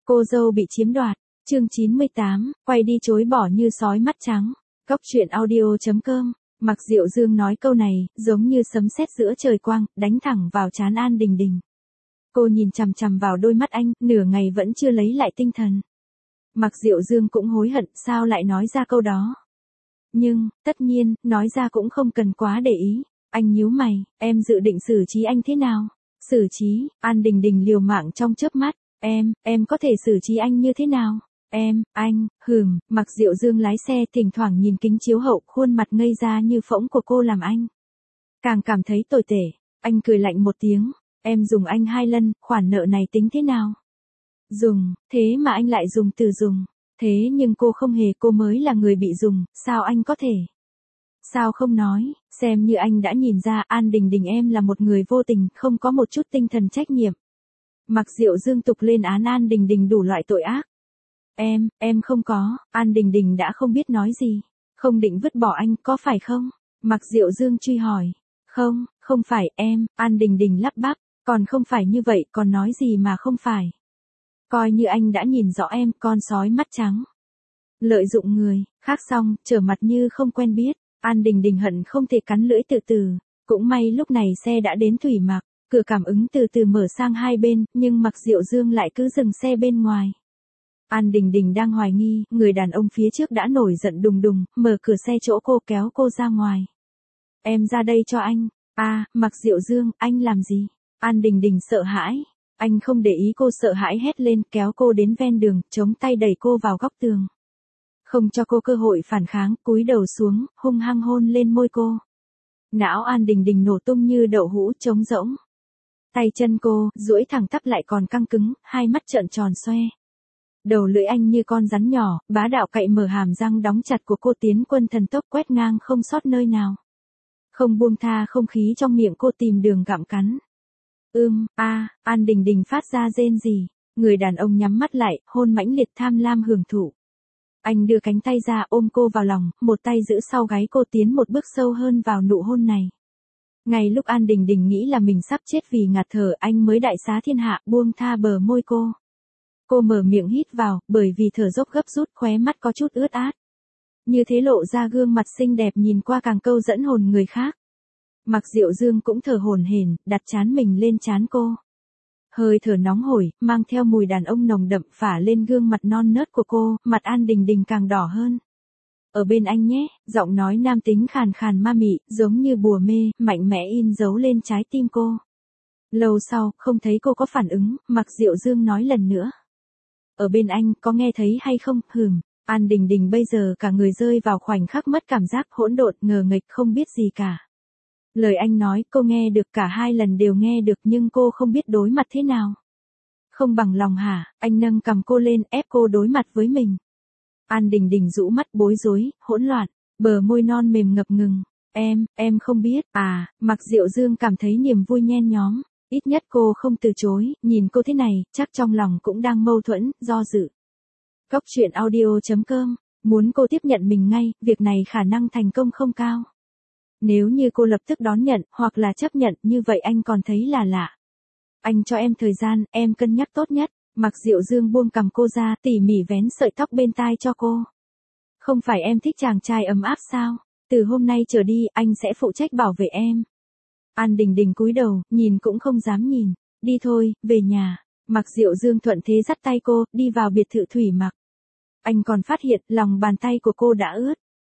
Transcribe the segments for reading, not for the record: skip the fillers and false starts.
Cô dâu bị chiếm đoạt. Chương 98, quay đi chối bỏ như sói mắt trắng. Góc truyện audio.com. Mặc Diệu Dương nói câu này, giống như sấm sét giữa trời quang, đánh thẳng vào trán An Đình Đình. Cô nhìn chằm chằm vào đôi mắt anh, nửa ngày vẫn chưa lấy lại tinh thần. Mặc Diệu Dương cũng hối hận, sao lại nói ra câu đó. Nhưng, tất nhiên, nói ra cũng không cần quá để ý. Anh nhíu mày, em dự định xử trí anh thế nào? Xử trí, An Đình Đình liều mạng trong chớp mắt. Em có thể xử trí anh như thế nào? Anh, Mặc Diệu Dương lái xe thỉnh thoảng nhìn kính chiếu hậu, khuôn mặt ngây ra như phỗng của cô làm anh càng cảm thấy tồi tệ. Anh cười lạnh một tiếng, em dùng anh 2 lần, khoản nợ này tính thế nào? Dùng, thế mà anh lại dùng từ dùng. Thế nhưng cô không hề, cô mới là người bị dùng, sao anh có thể? Sao không nói, xem như anh đã nhìn ra An Đình Đình em là một người vô tình, không có một chút tinh thần trách nhiệm. Mặc Diệu Dương tục lên án An Đình Đình đủ loại tội ác. Em không có, An Đình Đình đã không biết nói gì. Không định vứt bỏ anh, có phải không? Mặc Diệu Dương truy hỏi. Không phải em, An Đình Đình lắp bắp, còn không phải như vậy, còn nói gì mà không phải. Coi như anh đã nhìn rõ em, con sói mắt trắng. Lợi dụng người, khác xong, trở mặt như không quen biết. An Đình Đình hận không thể cắn lưỡi tự tử. Cũng may lúc này xe đã đến Thủy Mạc, cửa cảm ứng từ từ mở sang hai bên, nhưng Mặc Diệu Dương lại cứ dừng xe bên ngoài. An Đình Đình đang hoài nghi, người đàn ông phía trước đã nổi giận đùng đùng, mở cửa xe chỗ cô kéo cô ra ngoài. Em ra đây cho anh. Mặc Diệu Dương, anh làm gì? An Đình Đình sợ hãi. Anh không để ý cô sợ hãi hét lên, kéo cô đến ven đường, chống tay đẩy cô vào góc tường. Không cho cô cơ hội phản kháng, cúi đầu xuống, hung hăng hôn lên môi cô. Não An Đình Đình nổ tung như đậu hũ trống rỗng. Tay chân cô, duỗi thẳng tắp lại còn căng cứng, hai mắt trợn tròn xoe. Đầu lưỡi anh như con rắn nhỏ, bá đạo cậy mở hàm răng đóng chặt của cô, tiến quân thần tốc quét ngang không sót nơi nào. Không buông tha không khí trong miệng cô, tìm đường gặm cắn. An Đình Đình phát ra rên rỉ. Người đàn ông nhắm mắt lại, hôn mãnh liệt tham lam hưởng thụ. Anh đưa cánh tay ra ôm cô vào lòng, một tay giữ sau gáy cô, tiến một bước sâu hơn vào nụ hôn này. Ngay lúc An Đình Đình nghĩ là mình sắp chết vì ngạt thở, anh mới đại xá thiên hạ, buông tha bờ môi cô. Cô mở miệng hít vào, bởi vì thở dốc gấp rút, khóe mắt có chút ướt át. Như thế lộ ra gương mặt xinh đẹp nhìn qua càng câu dẫn hồn người khác. Mặc Diệu Dương cũng thở hổn hển, đặt trán mình lên trán cô. Hơi thở nóng hổi, mang theo mùi đàn ông nồng đậm phả lên gương mặt non nớt của cô, mặt An Đình Đình càng đỏ hơn. Ở bên anh nhé, giọng nói nam tính khàn khàn ma mị, giống như bùa mê, mạnh mẽ in dấu lên trái tim cô. Lâu sau, không thấy cô có phản ứng, Mặc Diệu Dương nói lần nữa. Ở bên anh, có nghe thấy hay không? An Đình Đình bây giờ cả người rơi vào khoảnh khắc mất cảm giác, hỗn độn, ngờ nghịch, không biết gì cả. Lời anh nói, cô nghe được, cả 2 lần đều nghe được, nhưng cô không biết đối mặt thế nào. Không bằng lòng hả? Anh nâng cằm cô lên, ép cô đối mặt với mình. An Đình Đình rũ mắt bối rối, hỗn loạn, bờ môi non mềm ngập ngừng. Em không biết. Mặc Diệu Dương cảm thấy niềm vui nhen nhóm. Ít nhất cô không từ chối, nhìn cô thế này, chắc trong lòng cũng đang mâu thuẫn, do dự. Góc truyện audio.com, muốn cô tiếp nhận mình ngay, việc này khả năng thành công không cao. Nếu như cô lập tức đón nhận, hoặc là chấp nhận, như vậy anh còn thấy là lạ. Anh cho em thời gian, em cân nhắc tốt nhất. Mặc Diệu Dương buông cằm cô ra, tỉ mỉ vén sợi tóc bên tai cho cô. Không phải em thích chàng trai ấm áp sao? Từ hôm nay trở đi, anh sẽ phụ trách bảo vệ em. An Đình Đình cúi đầu, nhìn cũng không dám nhìn. Đi thôi, về nhà. Mặc Diệu Dương thuận thế dắt tay cô, đi vào biệt thự Thủy Mặc. Anh còn phát hiện, lòng bàn tay của cô đã ướt.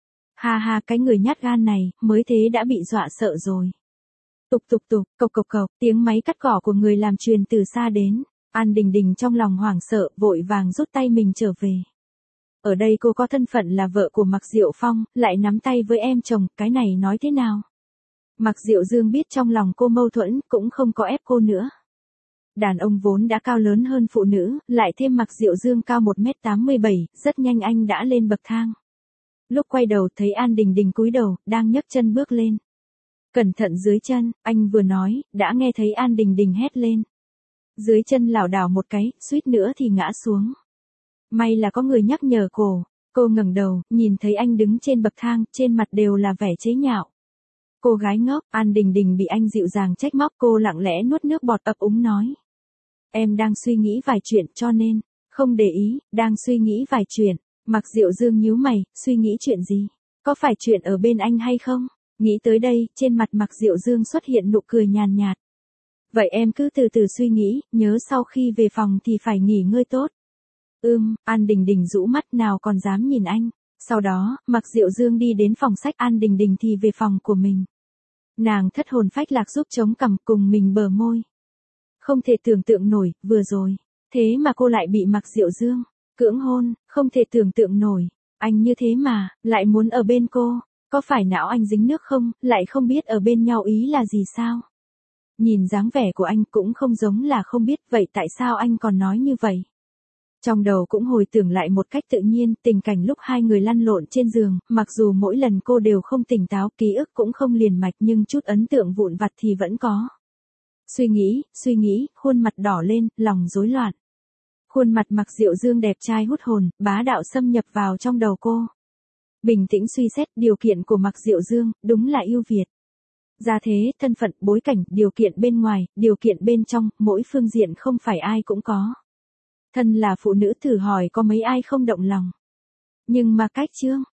Cái người nhát gan này, mới thế đã bị dọa sợ rồi. Tục, cộc, tiếng máy cắt cỏ của người làm truyền từ xa đến. An Đình Đình trong lòng hoảng sợ, vội vàng rút tay mình trở về. Ở đây cô có thân phận là vợ của Mặc Diệu Phong, lại nắm tay với em chồng, cái này nói thế nào? Mặc Diệu Dương biết trong lòng cô mâu thuẫn, cũng không có ép cô nữa. Đàn ông vốn đã cao lớn hơn phụ nữ, lại thêm Mặc Diệu Dương cao 1m87, rất nhanh anh đã lên bậc thang. Lúc quay đầu thấy An Đình Đình cúi đầu, đang nhấc chân bước lên. Cẩn thận dưới chân, anh vừa nói, đã nghe thấy An Đình Đình hét lên. Dưới chân lảo đảo một cái, suýt nữa thì ngã xuống. May là có người nhắc nhở cô ngẩng đầu, nhìn thấy anh đứng trên bậc thang, trên mặt đều là vẻ chế nhạo. Cô gái ngốc, An Đình Đình bị anh dịu dàng trách móc, cô lặng lẽ nuốt nước bọt, ấp úng nói. Em đang suy nghĩ vài chuyện cho nên, Không để ý, đang suy nghĩ vài chuyện. Mạc Diệu Dương nhíu mày, suy nghĩ chuyện gì? Có phải chuyện ở bên anh hay không? Nghĩ tới đây, trên mặt Mạc Diệu Dương xuất hiện nụ cười nhàn nhạt. Vậy em cứ từ từ suy nghĩ, nhớ sau khi về phòng thì phải nghỉ ngơi tốt. An Đình Đình rũ mắt nào còn dám nhìn anh. Sau đó, Mạc Diệu Dương đi đến phòng sách An Đình Đình thì về phòng của mình. Nàng thất hồn phách lạc giúp chống cằm cùng mình bờ môi. Không thể tưởng tượng nổi, vừa rồi. Thế mà cô lại bị Mạc Diệu Dương cưỡng hôn, không thể tưởng tượng nổi. Anh như thế mà, lại muốn ở bên cô. Có phải não anh dính nước không, lại không biết ở bên nhau ý là gì sao? Nhìn dáng vẻ của anh cũng không giống là không biết, vậy tại sao anh còn nói như vậy? Trong đầu cũng hồi tưởng lại một cách tự nhiên tình cảnh lúc hai người lăn lộn trên giường, mặc dù mỗi lần cô đều không tỉnh táo, ký ức cũng không liền mạch nhưng chút ấn tượng vụn vặt thì vẫn có. Suy nghĩ, khuôn mặt đỏ lên, lòng rối loạn. Khuôn mặt Mạc Diệu Dương đẹp trai hút hồn, bá đạo xâm nhập vào trong đầu cô. Bình tĩnh suy xét điều kiện của Mạc Diệu Dương, đúng là ưu việt. Gia thế, thân phận, bối cảnh, điều kiện bên ngoài, điều kiện bên trong, mỗi phương diện không phải ai cũng có. Thân là phụ nữ thử hỏi có mấy ai không động lòng. Nhưng mà cách Trương,